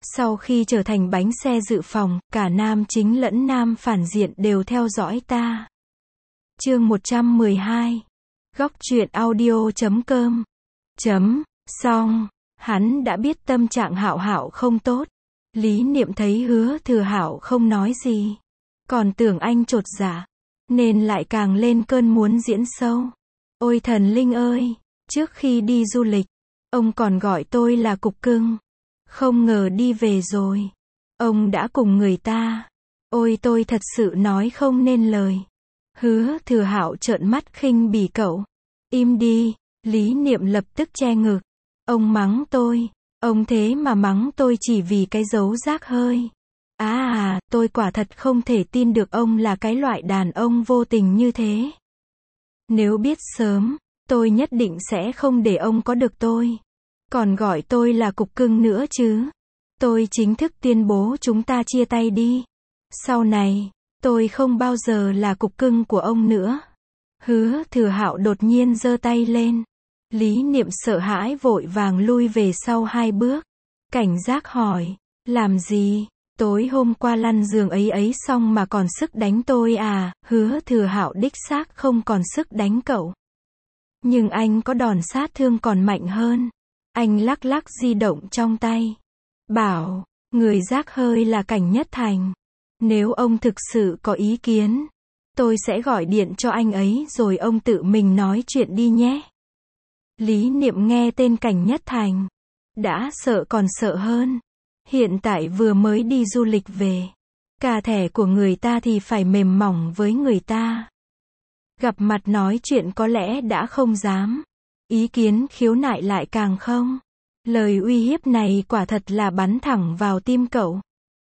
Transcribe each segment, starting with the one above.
Sau khi trở thành bánh xe dự phòng, cả nam chính lẫn nam phản diện đều theo dõi ta. Chương 112. Góc truyện audio.com. Xong, hắn đã biết tâm trạng Hạo Hạo không tốt. Lý Niệm thấy Hứa Thừa Hạo không nói gì, còn tưởng anh chột dạ, nên lại càng lên cơn muốn diễn sâu. Ôi thần linh ơi, trước khi đi du lịch, ông còn gọi tôi là cục cưng. Không ngờ đi về rồi, ông đã cùng người ta. Ôi tôi thật sự nói không nên lời. Hứa Thừa Hạo trợn mắt khinh bỉ cậu. Im đi, Lý Niệm lập tức che ngực. Ông mắng tôi, ông thế mà mắng tôi chỉ vì cái dấu rác hơi. Tôi quả thật không thể tin được ông là cái loại đàn ông vô tình như thế. Nếu biết sớm, tôi nhất định sẽ không để ông có được tôi. Còn gọi tôi là cục cưng nữa chứ. Tôi chính thức tuyên bố chúng ta chia tay đi. Sau này, tôi không bao giờ là cục cưng của ông nữa. Hứa Thừa Hạo đột nhiên giơ tay lên. Lý Niệm sợ hãi vội vàng lui về sau 2 bước. Cảnh giác hỏi, làm gì? Tối hôm qua lăn giường ấy xong mà còn sức đánh tôi à? Hứa Thừa Hạo đích xác không còn sức đánh cậu. Nhưng anh có đòn sát thương còn mạnh hơn. Anh lắc lắc di động trong tay. Bảo, người rác hơi là Cảnh Nhất Thành. Nếu ông thực sự có ý kiến, tôi sẽ gọi điện cho anh ấy rồi ông tự mình nói chuyện đi nhé. Lý Niệm nghe tên Cảnh Nhất Thành, đã sợ còn sợ hơn. Hiện tại vừa mới đi du lịch về, cà thẻ của người ta thì phải mềm mỏng với người ta. Gặp mặt nói chuyện có lẽ đã không dám. Ý kiến khiếu nại lại càng không. Lời uy hiếp này quả thật là bắn thẳng vào tim cậu.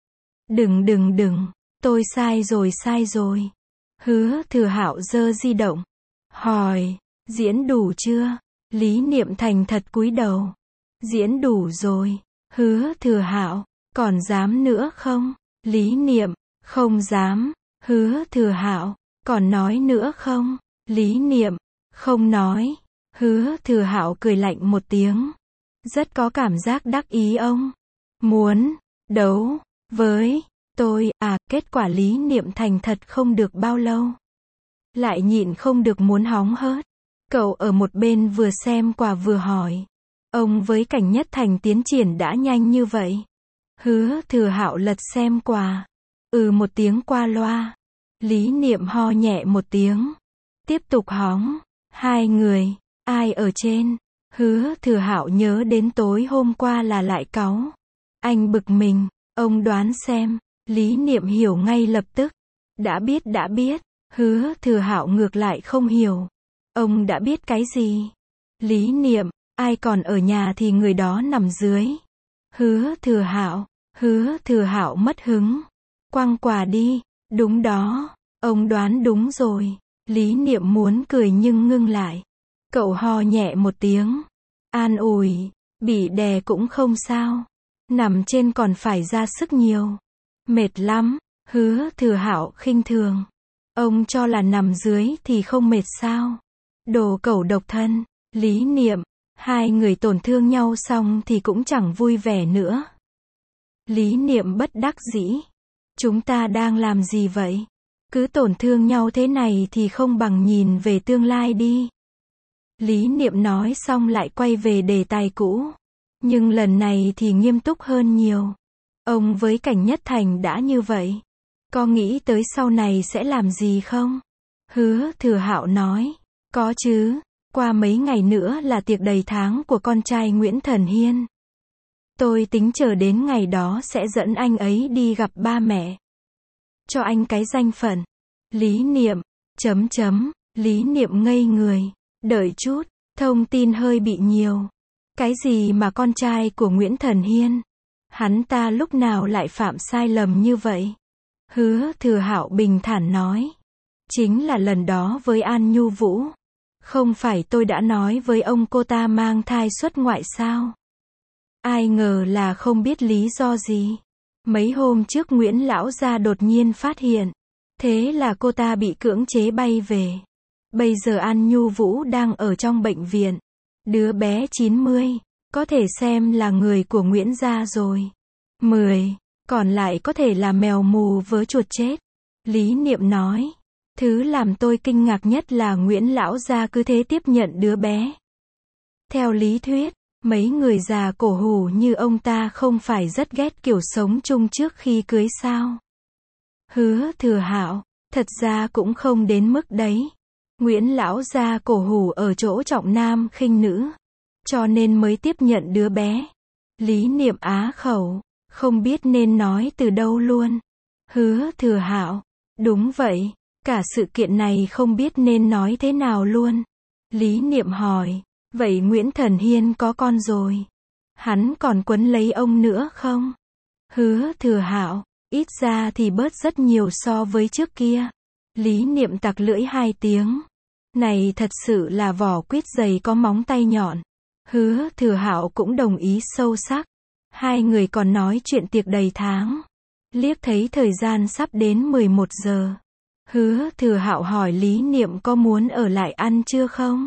Đừng, tôi sai rồi. Hứa Thừa Hạo giơ di động, hỏi, diễn đủ chưa? Lý Niệm thành thật cúi đầu. Diễn đủ rồi. Hứa Thừa Hạo, còn dám nữa không? Lý Niệm, không dám. Hứa Thừa Hạo, còn nói nữa không? Lý Niệm, không nói. Hứa Thừa Hạo cười lạnh một tiếng. Rất có cảm giác đắc ý ông. Muốn đấu với tôi à? Kết quả Lý Niệm thành thật không được bao lâu, lại nhịn không được muốn hóng hớt. Cậu ở một bên vừa xem quà vừa hỏi, ông với Cảnh Nhất Thành tiến triển đã nhanh như vậy? Hứa Thừa Hạo lật xem quà, một tiếng qua loa. Lý Niệm ho nhẹ một tiếng, tiếp tục hóng. Hai người, ai ở trên? Hứa Thừa Hạo nhớ đến tối hôm qua là lại cáu. Anh bực mình, ông đoán xem. Lý Niệm hiểu ngay lập tức. Đã biết. Hứa Thừa Hạo ngược lại không hiểu. Ông đã biết cái gì? Lý Niệm, ai còn ở nhà thì người đó nằm dưới. Hứa Thừa Hạo mất hứng. Quăng quà đi. Đúng đó, ông đoán đúng rồi. Lý Niệm muốn cười nhưng ngưng lại. Cậu ho nhẹ một tiếng. An ủi, bị đè cũng không sao. Nằm trên còn phải ra sức nhiều. Mệt lắm. Hứa Thừa Hạo khinh thường. Ông cho là nằm dưới thì không mệt sao? Đồ cẩu độc thân. Lý Niệm, hai người tổn thương nhau xong thì cũng chẳng vui vẻ nữa. Lý Niệm bất đắc dĩ. Chúng ta đang làm gì vậy? Cứ tổn thương nhau thế này thì không bằng nhìn về tương lai đi. Lý Niệm nói xong lại quay về đề tài cũ. Nhưng lần này thì nghiêm túc hơn nhiều. Ông với Cảnh Nhất Thành đã như vậy, có nghĩ tới sau này sẽ làm gì không? Hứa Thừa Hạo nói, có chứ, qua mấy ngày nữa là tiệc đầy tháng của con trai Nguyễn Thần Hiên. Tôi tính chờ đến ngày đó sẽ dẫn anh ấy đi gặp ba mẹ. Cho anh cái danh phận. Lý Niệm, Lý Niệm ngây người, đợi chút, thông tin hơi bị nhiều. Cái gì mà con trai của Nguyễn Thần Hiên? Hắn ta lúc nào lại phạm sai lầm như vậy? Hứa Thừa Hạo bình thản nói. Chính là lần đó với An Nhu Vũ. Không phải tôi đã nói với ông cô ta mang thai xuất ngoại sao? Ai ngờ là không biết lý do gì. Mấy hôm trước Nguyễn lão gia đột nhiên phát hiện. Thế là cô ta bị cưỡng chế bay về. Bây giờ An Nhu Vũ đang ở trong bệnh viện. Đứa bé 90, có thể xem là người của Nguyễn gia rồi. 10. Còn lại có thể là mèo mù vớ chuột chết. Lý Niệm nói. Thứ làm tôi kinh ngạc nhất là Nguyễn lão gia cứ thế tiếp nhận đứa bé. Theo lý thuyết, mấy người già cổ hủ như ông ta không phải rất ghét kiểu sống chung trước khi cưới sao? Hứa Thừa Hạo, thật ra cũng không đến mức đấy. Nguyễn lão gia cổ hủ ở chỗ trọng nam khinh nữ, cho nên mới tiếp nhận đứa bé. Lý Niệm á khẩu, không biết nên nói từ đâu luôn. Hứa Thừa Hạo, đúng vậy, cả sự kiện này không biết nên nói thế nào luôn. Lý Niệm hỏi, vậy Nguyễn Thần Hiên có con rồi, hắn còn quấn lấy ông nữa không? Hứa Thừa Hạo, ít ra thì bớt rất nhiều so với trước kia. Lý Niệm tặc lưỡi 2 tiếng. Này thật sự là vỏ quýt dày có móng tay nhọn. Hứa Thừa Hạo cũng đồng ý sâu sắc. Hai người còn nói chuyện tiệc đầy tháng. Liếc thấy thời gian sắp đến 11 giờ. Hứa Thừa Hạo hỏi Lý Niệm có muốn ở lại ăn trưa không?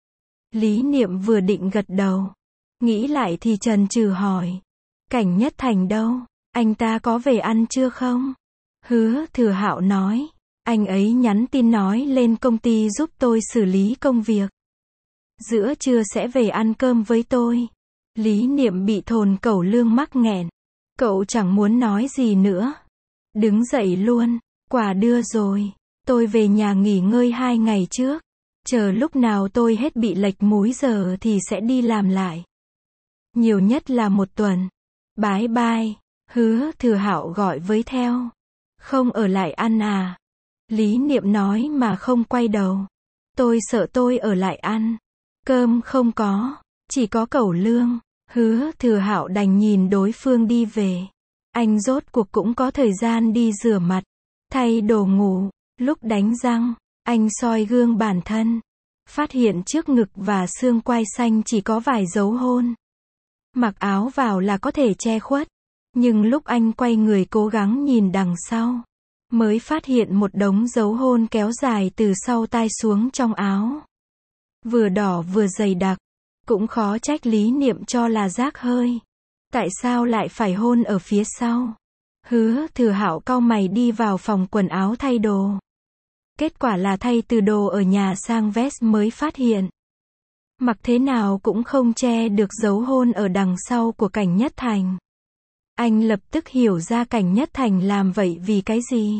Lý Niệm vừa định gật đầu, nghĩ lại thì chần chừ hỏi. Cảnh Nhất Thành đâu? Anh ta có về ăn trưa không? Hứa Thừa Hạo nói. Anh ấy nhắn tin nói lên công ty giúp tôi xử lý công việc. Giữa trưa sẽ về ăn cơm với tôi. Lý Niệm bị thồn cẩu lương mắc nghẹn. Cậu chẳng muốn nói gì nữa. Đứng dậy luôn. Quà đưa rồi. Tôi về nhà nghỉ ngơi 2 ngày trước. Chờ lúc nào tôi hết bị lệch múi giờ thì sẽ đi làm lại. Nhiều nhất là 1 tuần. Bye bye. Hứa Thừa Hạo gọi với theo. Không ở lại ăn à? Lý Niệm nói mà không quay đầu. Tôi sợ tôi ở lại ăn. Cơm không có, chỉ có cẩu lương. Hứa Thừa Hạo đành nhìn đối phương đi về. Anh rốt cuộc cũng có thời gian đi rửa mặt, thay đồ ngủ. Lúc đánh răng, anh soi gương bản thân. Phát hiện trước ngực và xương quai xanh chỉ có vài dấu hôn. Mặc áo vào là có thể che khuất. Nhưng lúc anh quay người cố gắng nhìn đằng sau, mới phát hiện một đống dấu hôn kéo dài từ sau tai xuống trong áo. Vừa đỏ vừa dày đặc. Cũng khó trách Lý Niệm cho là rác hơi. Tại sao lại phải hôn ở phía sau? Hứa Thừa Hạo cau mày đi vào phòng quần áo thay đồ. Kết quả là thay từ đồ ở nhà sang vest mới phát hiện. Mặc thế nào cũng không che được dấu hôn ở đằng sau của Cảnh Nhất Thành. Anh lập tức hiểu ra Cảnh Nhất Thành làm vậy vì cái gì.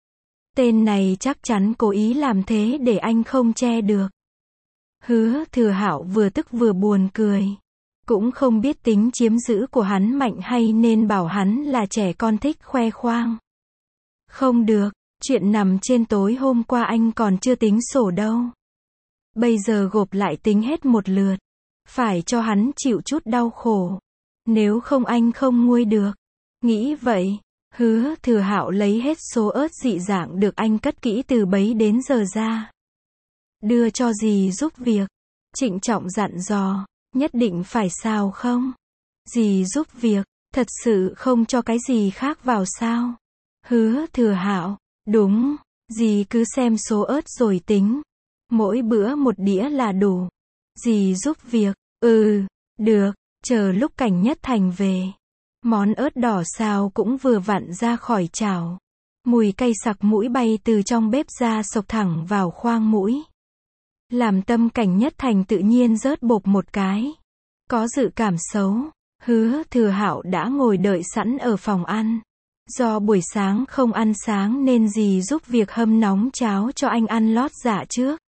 Tên này chắc chắn cố ý làm thế để anh không che được. Hứa Thừa Hạo vừa tức vừa buồn cười. Cũng không biết tính chiếm giữ của hắn mạnh hay nên bảo hắn là trẻ con thích khoe khoang. Không được, chuyện nằm trên tối hôm qua anh còn chưa tính sổ đâu. Bây giờ gộp lại tính hết một lượt. Phải cho hắn chịu chút đau khổ. Nếu không anh không nguôi được. Nghĩ vậy, Hứa Thừa Hạo lấy hết số ớt dị dạng được anh cất kỹ từ bấy đến giờ ra. Đưa cho dì giúp việc. Trịnh trọng dặn dò, nhất định phải xào không? Dì giúp việc, thật sự không cho cái gì khác vào sao? Hứa Thừa Hạo, đúng, dì cứ xem số ớt rồi tính. Mỗi bữa 1 đĩa là đủ. Dì giúp việc, được, chờ lúc Cảnh Nhất Thành về. Món ớt đỏ xào cũng vừa vặn ra khỏi chảo. Mùi cay sặc mũi bay từ trong bếp ra xộc thẳng vào khoang mũi. Làm tâm Cảnh Nhất Thành tự nhiên rớt bộp một cái. Có dự cảm xấu. Hứa Thừa Hạo đã ngồi đợi sẵn ở phòng ăn. Do buổi sáng không ăn sáng nên dì giúp việc hâm nóng cháo cho anh ăn lót dạ trước.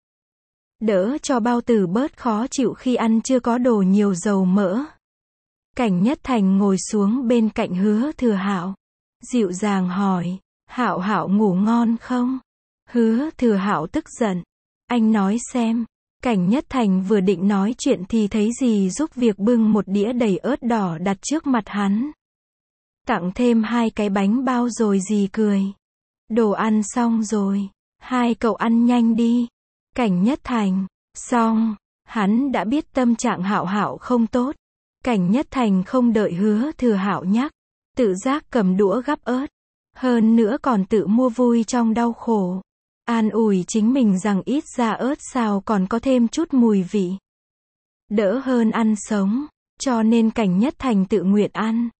Đỡ cho bao tử bớt khó chịu khi ăn chưa có đồ nhiều dầu mỡ. Cảnh Nhất Thành ngồi xuống bên cạnh Hứa Thừa Hạo. Dịu dàng hỏi, Hạo Hạo ngủ ngon không? Hứa Thừa Hạo tức giận. Anh nói xem. Cảnh Nhất Thành vừa định nói chuyện thì thấy dì giúp việc bưng một đĩa đầy ớt đỏ đặt trước mặt hắn. Tặng thêm 2 cái bánh bao rồi dì cười. Đồ ăn xong rồi. 2 cậu ăn nhanh đi. Cảnh Nhất Thành. Xong. Hắn đã biết tâm trạng Hạo Hạo không tốt. Cảnh Nhất Thành không đợi Hứa Thừa Hạo nhắc. Tự giác cầm đũa gắp ớt. Hơn nữa còn tự mua vui trong đau khổ. An ủi chính mình rằng ít ra ớt xào còn có thêm chút mùi vị. Đỡ hơn ăn sống. Cho nên Cảnh Nhất Thành tự nguyện ăn.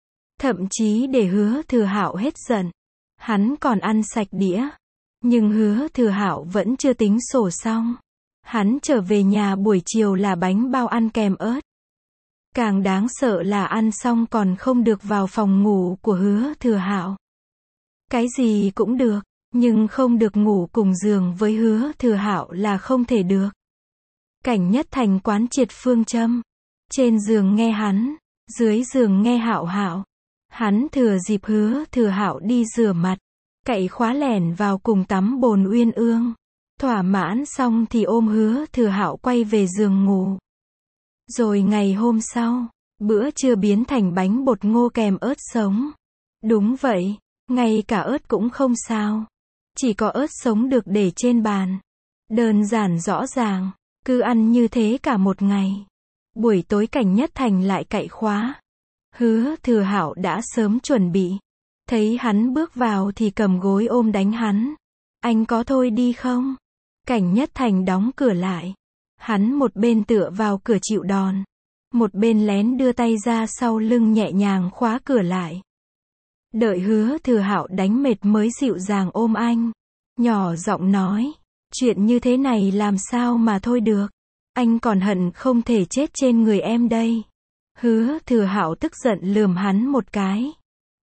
thậm chí để Hứa Thừa Hạo hết giận. Hắn còn ăn sạch đĩa. Nhưng Hứa Thừa Hạo vẫn chưa tính sổ xong. Hắn trở về nhà buổi chiều là bánh bao ăn kèm ớt. Càng đáng sợ là ăn xong còn không được vào phòng ngủ của Hứa Thừa Hạo. Cái gì cũng được, nhưng không được ngủ cùng giường với Hứa Thừa Hạo là không thể được. Cảnh Nhất Thành quán triệt phương châm. Trên giường nghe hắn, dưới giường nghe Hạo Hạo. Hắn thừa dịp Hứa Thừa Hạo đi rửa mặt, cậy khóa lẻn vào cùng tắm bồn uyên ương. Thỏa mãn xong thì ôm Hứa Thừa Hạo quay về giường ngủ. Rồi ngày hôm sau, bữa trưa biến thành bánh bột ngô kèm ớt sống. Đúng vậy, ngay cả ớt cũng không sao. Chỉ có ớt sống được để trên bàn. Đơn giản rõ ràng, cứ ăn như thế cả một ngày. Buổi tối Cảnh Nhất Thành lại cậy khóa. Hứa Thừa Hạo đã sớm chuẩn bị. Thấy hắn bước vào thì cầm gối ôm đánh hắn. Anh có thôi đi không? Cảnh Nhất Thành đóng cửa lại. Hắn một bên tựa vào cửa chịu đòn. Một bên lén đưa tay ra sau lưng nhẹ nhàng khóa cửa lại. Đợi Hứa Thừa Hạo đánh mệt mới dịu dàng ôm anh. Nhỏ giọng nói. Chuyện như thế này làm sao mà thôi được. Anh còn hận không thể chết trên người em đây. Hứa Thừa Hạo tức giận lườm hắn một cái.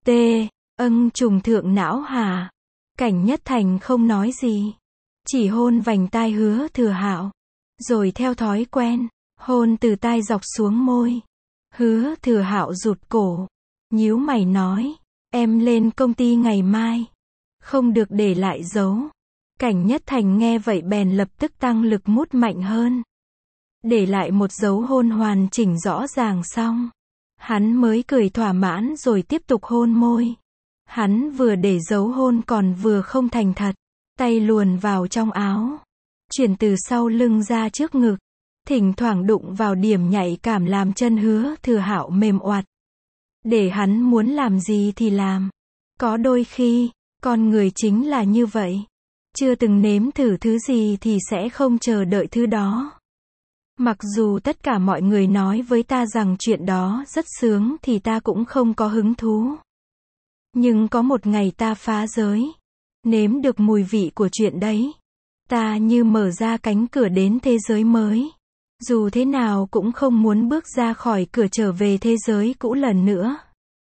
Trùng thượng não hả? Cảnh Nhất Thành không nói gì. Chỉ hôn vành tai Hứa Thừa Hạo. Rồi theo thói quen, hôn từ tai dọc xuống môi. Hứa Thừa Hạo rụt cổ. Nhíu mày nói. Em lên công ty ngày mai. Không được để lại dấu. Cảnh Nhất Thành nghe vậy bèn lập tức tăng lực mút mạnh hơn. Để lại một dấu hôn hoàn chỉnh rõ ràng xong. Hắn mới cười thỏa mãn rồi tiếp tục hôn môi. Hắn vừa để dấu hôn còn vừa không thành thật. Tay luồn vào trong áo. Chuyển từ sau lưng ra trước ngực. Thỉnh thoảng đụng vào điểm nhạy cảm làm chân Hứa Thừa Hạo mềm oặt. Để hắn muốn làm gì thì làm. Có đôi khi, con người chính là như vậy. Chưa từng nếm thử thứ gì thì sẽ không chờ đợi thứ đó. Mặc dù tất cả mọi người nói với ta rằng chuyện đó rất sướng thì ta cũng không có hứng thú. Nhưng có một ngày ta phá giới. Nếm được mùi vị của chuyện đấy. Ta như mở ra cánh cửa đến thế giới mới. Dù thế nào cũng không muốn bước ra khỏi cửa trở về thế giới cũ lần nữa.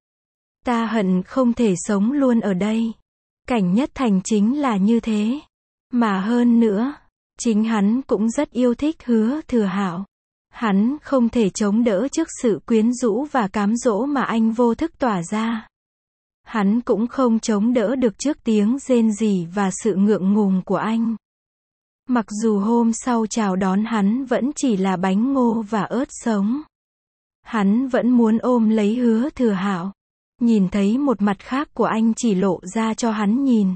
Ta hận không thể sống luôn ở đây. Cảnh Nhất Thành chính là như thế. Mà hơn nữa, chính hắn cũng rất yêu thích Hứa Thừa Hạo. Hắn không thể chống đỡ trước sự quyến rũ và cám dỗ mà anh vô thức tỏa ra. Hắn cũng không chống đỡ được trước tiếng rên rỉ và sự ngượng ngùng của anh. Mặc dù hôm sau chào đón hắn vẫn chỉ là bánh ngô và ớt sống. Hắn vẫn muốn ôm lấy Hứa Thừa Hạo. Nhìn thấy một mặt khác của anh chỉ lộ ra cho hắn nhìn.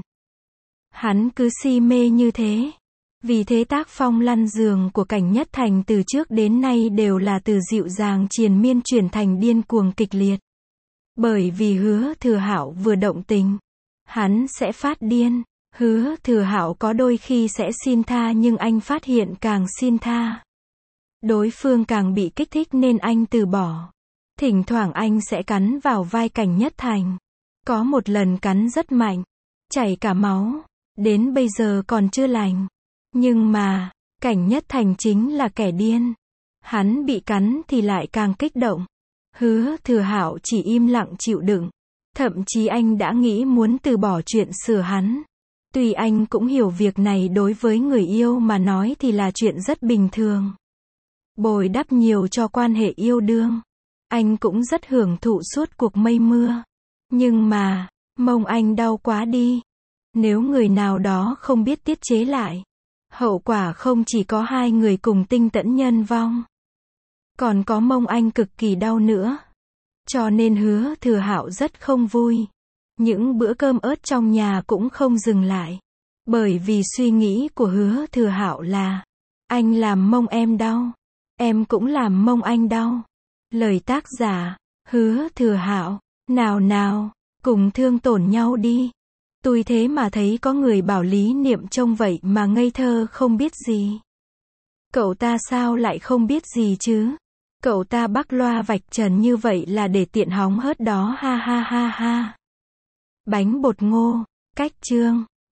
Hắn cứ si mê như thế. Vì thế tác phong lăn giường của Cảnh Nhất Thành từ trước đến nay đều là từ dịu dàng triền miên chuyển thành điên cuồng kịch liệt. Bởi vì Hứa Thừa Hạo vừa động tình, hắn sẽ phát điên. Hứa Thừa Hạo có đôi khi sẽ xin tha nhưng anh phát hiện càng xin tha, đối phương càng bị kích thích nên anh từ bỏ. Thỉnh thoảng anh sẽ cắn vào vai Cảnh Nhất Thành. Có một lần cắn rất mạnh, chảy cả máu, đến bây giờ còn chưa lành. Nhưng mà, Cảnh Nhất Thành chính là kẻ điên. Hắn bị cắn thì lại càng kích động. Hứa Thừa Hạo chỉ im lặng chịu đựng. Thậm chí anh đã nghĩ muốn từ bỏ chuyện sửa hắn. Tuy anh cũng hiểu việc này đối với người yêu mà nói thì là chuyện rất bình thường. Bồi đắp nhiều cho quan hệ yêu đương. Anh cũng rất hưởng thụ suốt cuộc mây mưa. Nhưng mà, mông anh đau quá đi. Nếu người nào đó không biết tiết chế lại, hậu quả không chỉ có hai người cùng tinh tẫn nhân vong, còn có mông anh cực kỳ đau nữa. Cho nên Hứa Thừa Hạo rất không vui. Những bữa cơm ớt trong nhà cũng không dừng lại. Bởi vì suy nghĩ của Hứa Thừa Hạo là, anh làm mông em đau, em cũng làm mông anh đau. Lời tác giả, Hứa Thừa Hạo, nào, cùng thương tổn nhau đi. Tôi thế mà thấy có người bảo Lý Niệm trông vậy mà ngây thơ không biết gì. Cậu ta sao lại không biết gì chứ? Cậu ta bắc loa vạch trần như vậy là để tiện hóng hớt đó ha ha ha ha. Bánh bột ngô, cách chương.